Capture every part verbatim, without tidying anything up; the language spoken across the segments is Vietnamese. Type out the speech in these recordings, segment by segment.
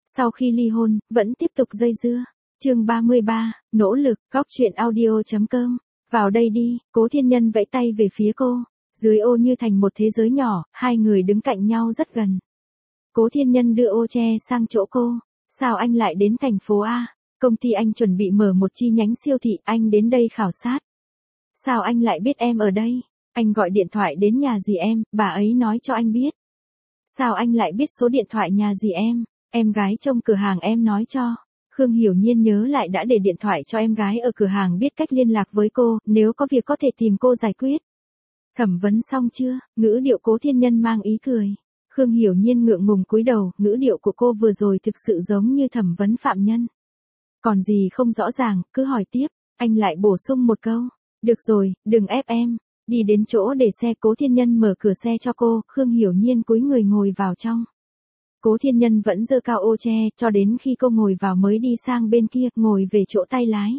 Sau khi ly hôn, vẫn tiếp tục dây dưa. Chương ba mươi ba, nỗ lực, góc truyện audio chấm com. Vào đây đi, Cố Thiên Nhân vẫy tay về phía cô. Dưới ô như thành một thế giới nhỏ, hai người đứng cạnh nhau rất gần. Cố Thiên Nhân đưa ô che sang chỗ cô. Sao anh lại đến thành phố A? Công ty anh chuẩn bị mở một chi nhánh siêu thị, anh đến đây khảo sát. Sao anh lại biết em ở đây? Anh gọi điện thoại đến nhà dì em, bà ấy nói cho anh biết. Sao anh lại biết số điện thoại nhà dì em? Em gái trong cửa hàng em nói cho. Khương Hiểu Nhiên nhớ lại đã để điện thoại cho em gái ở cửa hàng biết cách liên lạc với cô, nếu có việc có thể tìm cô giải quyết. Thẩm vấn xong chưa? Ngữ điệu Cố Thiên Nhân mang ý cười. Khương Hiểu Nhiên ngượng ngùng cúi đầu, ngữ điệu của cô vừa rồi thực sự giống như thẩm vấn phạm nhân. Còn gì không rõ ràng, cứ hỏi tiếp. Anh lại bổ sung một câu. Được rồi, đừng ép em. Đi đến chỗ để xe, Cố Thiên Nhân mở cửa xe cho cô, Khương Hiểu Nhiên cúi người ngồi vào trong. Cố Thiên Nhân vẫn giơ cao ô che, cho đến khi cô ngồi vào mới đi sang bên kia, ngồi về chỗ tay lái.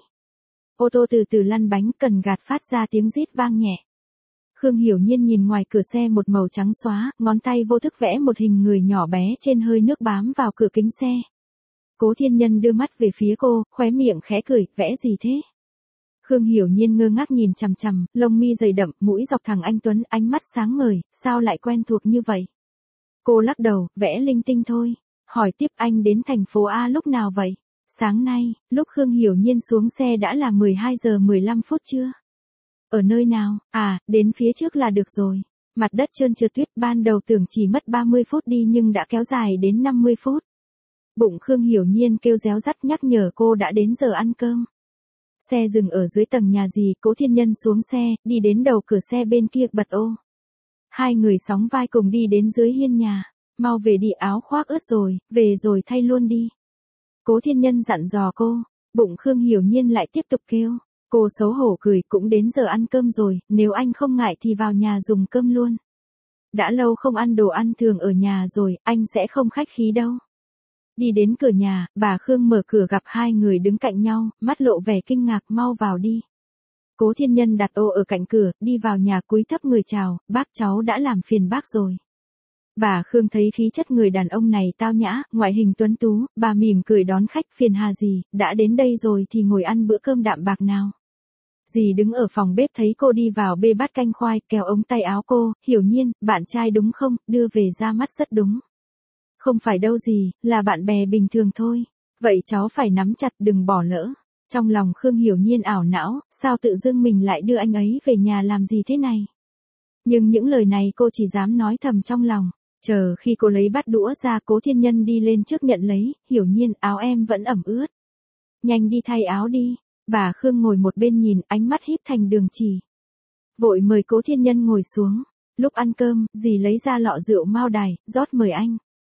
Ô tô từ từ lăn bánh, cần gạt phát ra tiếng rít vang nhẹ. Khương Hiểu Nhiên nhìn ngoài cửa xe một màu trắng xóa, ngón tay vô thức vẽ một hình người nhỏ bé trên hơi nước bám vào cửa kính xe. Cố Thiên Nhân đưa mắt về phía cô, khóe miệng khẽ cười, vẽ gì thế? Khương Hiểu Nhiên ngơ ngác nhìn chằm chằm, lông mi dày đậm, mũi dọc thẳng anh tuấn, ánh mắt sáng ngời, sao lại quen thuộc như vậy? Cô lắc đầu, vẽ linh tinh thôi. Hỏi tiếp, anh đến thành phố A lúc nào vậy? Sáng nay, lúc Khương Hiểu Nhiên xuống xe đã là mười hai giờ mười lăm phút chưa? Ở nơi nào? À, đến phía trước là được rồi. Mặt đất trơn trượt tuyết, ban đầu tưởng chỉ mất ba mươi phút đi nhưng đã kéo dài đến năm mươi phút. Bụng Khương Hiểu Nhiên kêu réo rắt nhắc nhở cô đã đến giờ ăn cơm. Xe dừng ở dưới tầng nhà dì, Cố Thiên Nhân xuống xe, đi đến đầu cửa xe bên kia, bật ô. Hai người sóng vai cùng đi đến dưới hiên nhà. Mau về đi, áo khoác ướt rồi, về rồi thay luôn đi. Cố Thiên Nhân dặn dò cô. Bụng Khương Hiểu Nhiên lại tiếp tục kêu. Cô xấu hổ cười, cũng đến giờ ăn cơm rồi, nếu anh không ngại thì vào nhà dùng cơm luôn. Đã lâu không ăn đồ ăn thường ở nhà rồi, anh sẽ không khách khí đâu. Đi đến cửa nhà, bà Khương mở cửa gặp hai người đứng cạnh nhau, mắt lộ vẻ kinh ngạc, mau vào đi. Cố Thiên Nhân đặt ô ở cạnh cửa, đi vào nhà cúi thấp người chào, bác cháu đã làm phiền bác rồi. Bà Khương thấy khí chất người đàn ông này tao nhã, ngoại hình tuấn tú, bà mỉm cười đón khách, phiền hà gì, đã đến đây rồi thì ngồi ăn bữa cơm đạm bạc nào. Dì đứng ở phòng bếp thấy cô đi vào bê bát canh khoai, kéo ống tay áo cô, Hiểu Nhiên, bạn trai đúng không, đưa về ra mắt rất đúng. Không phải đâu dì, là bạn bè bình thường thôi. Vậy cháu phải nắm chặt đừng bỏ lỡ. Trong lòng Khương Hiểu Nhiên ảo não, sao tự dưng mình lại đưa anh ấy về nhà làm gì thế này. Nhưng những lời này cô chỉ dám nói thầm trong lòng. Chờ khi cô lấy bát đũa ra, Cố Thiên Nhân đi lên trước nhận lấy, Hiểu Nhiên, áo em vẫn ẩm ướt. Nhanh đi thay áo đi. Bà Khương ngồi một bên nhìn, ánh mắt híp thành đường chỉ. Vội mời Cố Thiên Nhân ngồi xuống. Lúc ăn cơm, dì lấy ra lọ rượu Mao Đài, rót mời anh.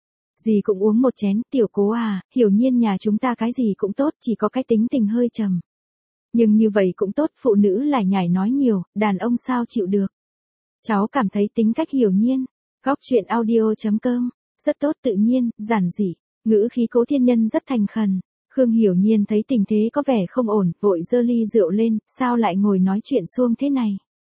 Dì cũng uống một chén, tiểu Cố à, Hiểu Nhiên nhà chúng ta cái gì cũng tốt, chỉ có cái tính tình hơi trầm. Nhưng như vậy cũng tốt, phụ nữ lải nhải nói nhiều, đàn ông sao chịu được. Cháu cảm thấy tính cách Hiểu Nhiên. Góc truyện audio chấm com, rất tốt, tự nhiên, giản dị, ngữ khí Cố Thiên Nhân rất thành khẩn. Khương Hiểu Nhiên thấy tình thế có vẻ không ổn, vội giơ ly rượu lên, sao lại ngồi nói chuyện suông thế này?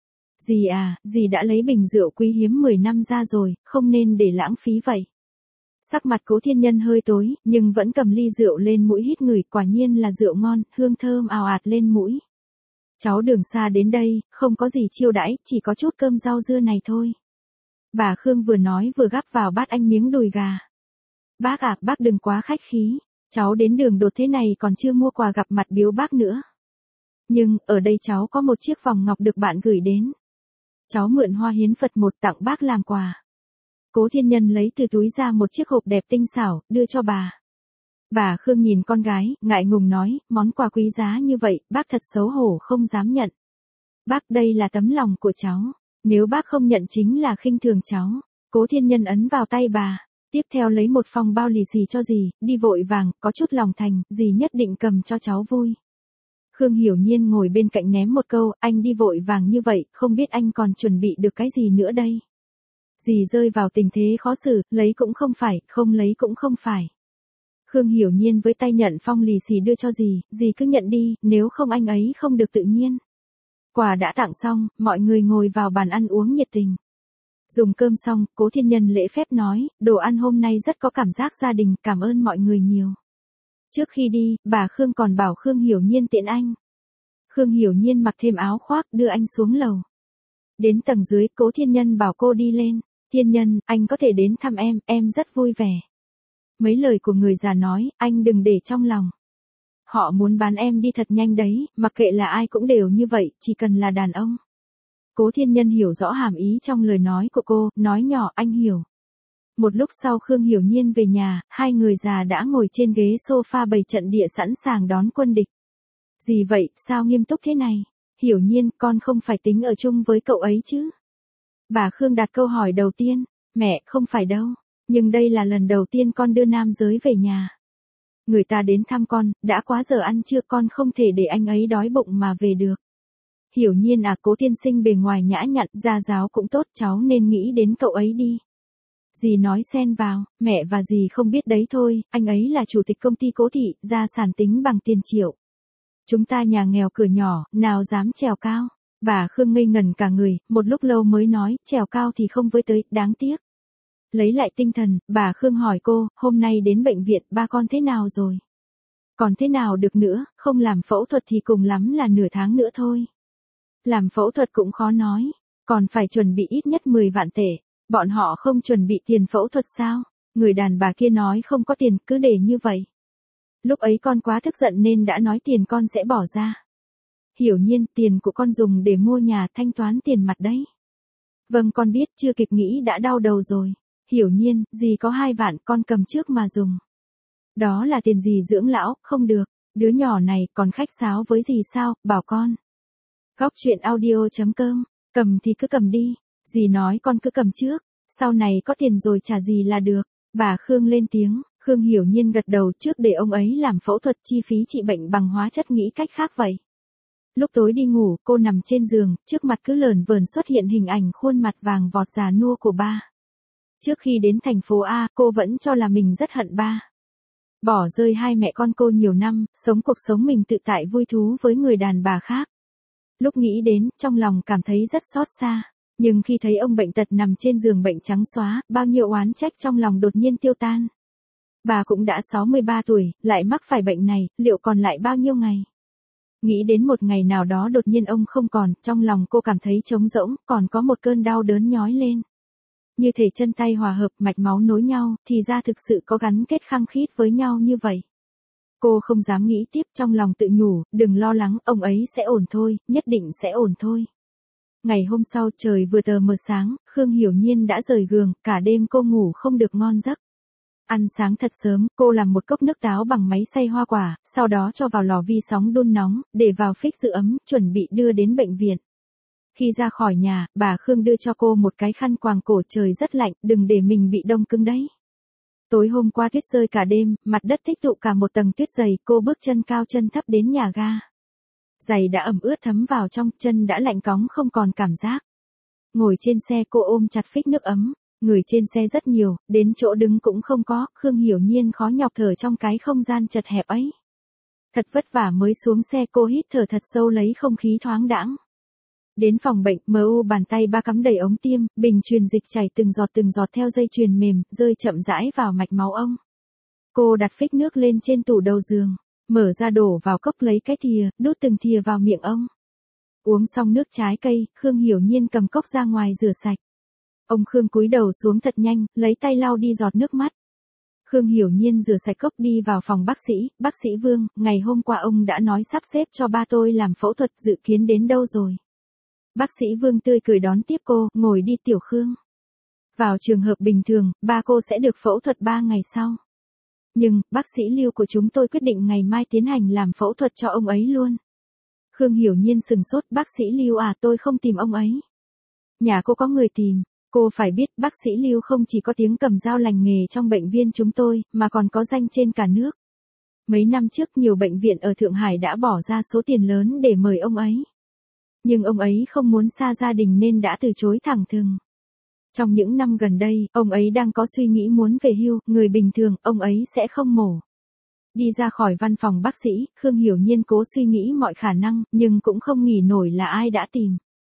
Dì à, dì đã lấy bình rượu quý hiếm mười năm ra rồi, không nên để lãng phí vậy. Sắc mặt Cố Thiên Nhân hơi tối, nhưng vẫn cầm ly rượu lên mũi hít ngửi, quả nhiên là rượu ngon, hương thơm ào ạt lên mũi. Cháu đường xa đến đây, không có gì chiêu đãi, chỉ có chút cơm rau dưa này thôi. Bà Khương vừa nói vừa gắp vào bát anh miếng đùi gà. Bác à, bác đừng quá khách khí. Cháu đến đường đột thế này còn chưa mua quà gặp mặt biếu bác nữa. Nhưng, ở đây cháu có một chiếc vòng ngọc được bạn gửi đến. Cháu mượn Hoa Hiến Phật một tặng bác làm quà. Cố Thiên Nhân lấy từ túi ra một chiếc hộp đẹp tinh xảo, đưa cho bà. Bà Khương nhìn con gái, ngại ngùng nói, món quà quý giá như vậy, bác thật xấu hổ không dám nhận. Bác, đây là tấm lòng của cháu. Nếu bác không nhận chính là khinh thường cháu. Cố Thiên Nhân ấn vào tay bà. Tiếp theo lấy một phong bao lì xì cho dì, đi vội vàng, có chút lòng thành, dì nhất định cầm cho cháu vui. Khương Hiểu Nhiên ngồi bên cạnh ném một câu, anh đi vội vàng như vậy, không biết anh còn chuẩn bị được cái gì nữa đây. Dì rơi vào tình thế khó xử, lấy cũng không phải, không lấy cũng không phải. Khương Hiểu Nhiên với tay nhận phong lì xì đưa cho dì, dì cứ nhận đi, nếu không anh ấy không được tự nhiên. Quà đã tặng xong, mọi người ngồi vào bàn ăn uống nhiệt tình. Dùng cơm xong, Cố Thiên Nhân lễ phép nói, đồ ăn hôm nay rất có cảm giác gia đình, cảm ơn mọi người nhiều. Trước khi đi, bà Khương còn bảo Khương Hiểu Nhiên tiện anh. Khương Hiểu Nhiên mặc thêm áo khoác đưa anh xuống lầu. Đến tầng dưới, Cố Thiên Nhân bảo cô đi lên. Thiên Nhân, anh có thể đến thăm em, em rất vui vẻ. Mấy lời của người già nói, anh đừng để trong lòng. Họ muốn bán em đi thật nhanh đấy, mặc kệ là ai cũng đều như vậy, chỉ cần là đàn ông. Cố Thiên Nhân hiểu rõ hàm ý trong lời nói của cô, nói nhỏ anh hiểu. Một lúc sau Khương Hiểu Nhiên về nhà, hai người già đã ngồi trên ghế sofa bày trận địa sẵn sàng đón quân địch. Gì vậy, sao nghiêm túc thế này? Hiểu Nhiên, con không phải tính ở chung với cậu ấy chứ? Bà Khương đặt câu hỏi đầu tiên, mẹ, không phải đâu, nhưng đây là lần đầu tiên con đưa nam giới về nhà. Người ta đến thăm con, đã quá giờ ăn trưa, con không thể để anh ấy đói bụng mà về được. Hiểu Nhiên à, Cố tiên sinh bề ngoài nhã nhặn, gia giáo cũng tốt, cháu nên nghĩ đến cậu ấy đi. Dì nói xen vào, mẹ và dì không biết đấy thôi, anh ấy là chủ tịch công ty Cố thị, gia sản tính bằng tiền triệu. Chúng ta nhà nghèo cửa nhỏ, nào dám trèo cao. Bà Khương ngây ngẩn cả người, một lúc lâu mới nói, trèo cao thì không với tới, đáng tiếc. Lấy lại tinh thần, bà Khương hỏi cô, hôm nay đến bệnh viện, ba con thế nào rồi? Còn thế nào được nữa, không làm phẫu thuật thì cùng lắm là nửa tháng nữa thôi. Làm phẫu thuật cũng khó nói, còn phải chuẩn bị ít nhất mười vạn tệ. Bọn họ không chuẩn bị tiền phẫu thuật sao? Người đàn bà kia nói không có tiền, cứ để như vậy. Lúc ấy con quá tức giận nên đã nói tiền con sẽ bỏ ra. Hiểu Nhiên, tiền của con dùng để mua nhà, thanh toán tiền mặt đấy. Vâng, con biết, chưa kịp nghĩ đã đau đầu rồi. Hiểu Nhiên, dì có hai vạn, con cầm trước mà dùng. Đó là tiền dì dưỡng lão, không được. Đứa nhỏ này còn khách sáo với dì sao, bảo con. Góc truyện audio chấm com, cầm thì cứ cầm đi. Dì nói con cứ cầm trước, sau này có tiền rồi trả dì là được. Bà Khương lên tiếng, Khương Hiểu Nhiên gật đầu, trước để ông ấy làm phẫu thuật, chi phí trị bệnh bằng hóa chất nghĩ cách khác vậy. Lúc tối đi ngủ, cô nằm trên giường, trước mặt cứ lờn vờn xuất hiện hình ảnh khuôn mặt vàng vọt già nua của ba. Trước khi đến thành phố A, cô vẫn cho là mình rất hận ba. Bỏ rơi hai mẹ con cô nhiều năm, sống cuộc sống mình tự tại vui thú với người đàn bà khác. Lúc nghĩ đến, trong lòng cảm thấy rất xót xa. Nhưng khi thấy ông bệnh tật nằm trên giường bệnh trắng xóa, bao nhiêu oán trách trong lòng đột nhiên tiêu tan. Bà cũng đã sáu mươi ba tuổi, lại mắc phải bệnh này, liệu còn lại bao nhiêu ngày? Nghĩ đến một ngày nào đó đột nhiên ông không còn, trong lòng cô cảm thấy trống rỗng, còn có một cơn đau đớn nhói lên. Như thể chân tay hòa hợp, mạch máu nối nhau, thì ra thực sự có gắn kết khăng khít với nhau như vậy. Cô không dám nghĩ tiếp, trong lòng tự nhủ, đừng lo lắng, ông ấy sẽ ổn thôi, nhất định sẽ ổn thôi. Ngày hôm sau trời vừa tờ mờ sáng, Khương Hiểu Nhiên đã rời giường, cả đêm cô ngủ không được ngon giấc. Ăn sáng thật sớm, cô làm một cốc nước táo bằng máy xay hoa quả, sau đó cho vào lò vi sóng đun nóng, để vào phích giữ ấm, chuẩn bị đưa đến bệnh viện. Khi ra khỏi nhà, bà Khương đưa cho cô một cái khăn quàng cổ, trời rất lạnh, đừng để mình bị đông cứng đấy. Tối hôm qua tuyết rơi cả đêm, mặt đất tích tụ cả một tầng tuyết dày, cô bước chân cao chân thấp đến nhà ga. Giày đã ẩm ướt thấm vào trong, chân đã lạnh cóng không còn cảm giác. Ngồi trên xe cô ôm chặt phích nước ấm, người trên xe rất nhiều, đến chỗ đứng cũng không có, Khương Hiểu Nhiên khó nhọc thở trong cái không gian chật hẹp ấy. Thật vất vả mới xuống xe, cô hít thở thật sâu lấy không khí thoáng đãng. Đến phòng bệnh, em u bàn tay ba cắm đầy ống tiêm, bình truyền dịch chảy từng giọt từng giọt theo dây chuyền mềm, rơi chậm rãi vào mạch máu ông. Cô đặt phích nước lên trên tủ đầu giường, mở ra đổ vào cốc lấy cái thìa, đút từng thìa vào miệng ông. Uống xong nước trái cây, Khương Hiểu Nhiên cầm cốc ra ngoài rửa sạch. Ông Khương cúi đầu xuống thật nhanh, lấy tay lau đi giọt nước mắt. Khương Hiểu Nhiên rửa sạch cốc đi vào phòng bác sĩ, bác sĩ Vương, ngày hôm qua ông đã nói sắp xếp cho ba tôi làm phẫu thuật, dự kiến đến đâu rồi? Bác sĩ Vương tươi cười đón tiếp cô, ngồi đi Tiểu Khương. Vào trường hợp bình thường, ba cô sẽ được phẫu thuật ba ngày sau. Nhưng, bác sĩ Lưu của chúng tôi quyết định ngày mai tiến hành làm phẫu thuật cho ông ấy luôn. Khương Hiểu Nhiên sừng sốt, bác sĩ Lưu à, tôi không tìm ông ấy. Nhà cô có người tìm, cô phải biết bác sĩ Lưu không chỉ có tiếng cầm dao lành nghề trong bệnh viện chúng tôi, mà còn có danh trên cả nước. Mấy năm trước nhiều bệnh viện ở Thượng Hải đã bỏ ra số tiền lớn để mời ông ấy. Nhưng ông ấy không muốn xa gia đình nên đã từ chối thẳng thừng. Trong những năm gần đây, ông ấy đang có suy nghĩ muốn về hưu, người bình thường, ông ấy sẽ không mổ. Đi ra khỏi văn phòng bác sĩ, Khương Hiểu Nhiên cố suy nghĩ mọi khả năng, nhưng cũng không nghĩ nổi là ai đã tìm.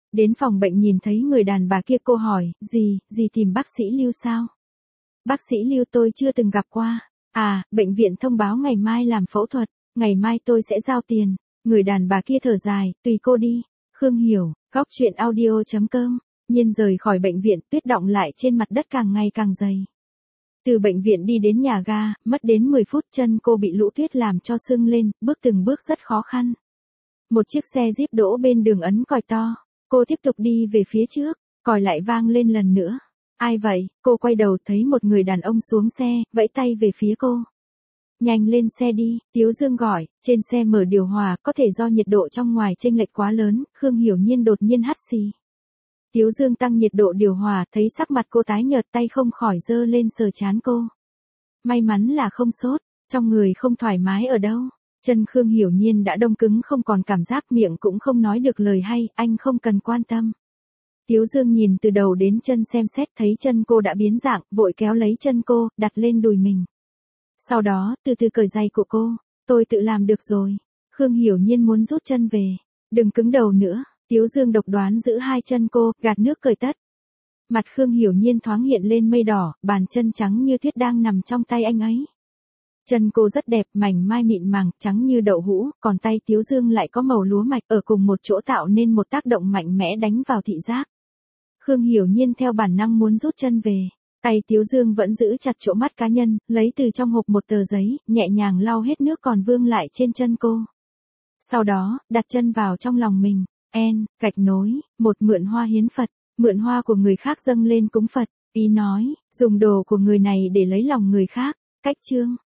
Đến phòng bệnh nhìn thấy người đàn bà kia, cô hỏi, gì, gì tìm bác sĩ Lưu sao? Bác sĩ Lưu tôi chưa từng gặp qua. À, bệnh viện thông báo ngày mai làm phẫu thuật, ngày mai tôi sẽ giao tiền. Người đàn bà kia thở dài, tùy cô đi. Khương Hiểu, góc chuyện audio.com. Nhiên rời khỏi bệnh viện, tuyết đọng lại trên mặt đất càng ngày càng dày. Từ bệnh viện đi đến nhà ga, mất đến mười phút, chân cô bị lũ tuyết làm cho sưng lên, bước từng bước rất khó khăn. Một chiếc xe Jeep đỗ bên đường ấn còi to. Cô tiếp tục đi về phía trước, còi lại vang lên lần nữa. Ai vậy? Cô quay đầu thấy một người đàn ông xuống xe, vẫy tay về phía cô. Nhanh lên xe đi, Tiếu Dương gọi, trên xe mở điều hòa, có thể do nhiệt độ trong ngoài chênh lệch quá lớn, Khương Hiểu Nhiên đột nhiên hắt xì. Tiếu Dương tăng nhiệt độ điều hòa, thấy sắc mặt cô tái nhợt, tay không khỏi giơ lên sờ trán cô. May mắn là không sốt, trong người không thoải mái ở đâu. Chân Khương Hiểu Nhiên đã đông cứng không còn cảm giác, miệng cũng không nói được lời hay, anh không cần quan tâm. Tiếu Dương nhìn từ đầu đến chân xem xét, thấy chân cô đã biến dạng, vội kéo lấy chân cô, đặt lên đùi mình. Sau đó, từ từ cởi giày của cô, tôi tự làm được rồi. Khương Hiểu Nhiên muốn rút chân về. Đừng cứng đầu nữa, Tiếu Dương độc đoán giữ hai chân cô, gạt nước cởi tất. Mặt Khương Hiểu Nhiên thoáng hiện lên mây đỏ, bàn chân trắng như tuyết đang nằm trong tay anh ấy. Chân cô rất đẹp, mảnh mai mịn màng, trắng như đậu hũ, còn tay Tiếu Dương lại có màu lúa mạch, ở cùng một chỗ tạo nên một tác động mạnh mẽ đánh vào thị giác. Khương Hiểu Nhiên theo bản năng muốn rút chân về. Tay Tiếu Dương vẫn giữ chặt chỗ mắt cá nhân, lấy từ trong hộp một tờ giấy, nhẹ nhàng lau hết nước còn vương lại trên chân cô. Sau đó, đặt chân vào trong lòng mình. En, gạch nối, một mượn hoa hiến Phật, mượn hoa của người khác dâng lên cúng Phật. Ý nói, dùng đồ của người này để lấy lòng người khác. Cách chương.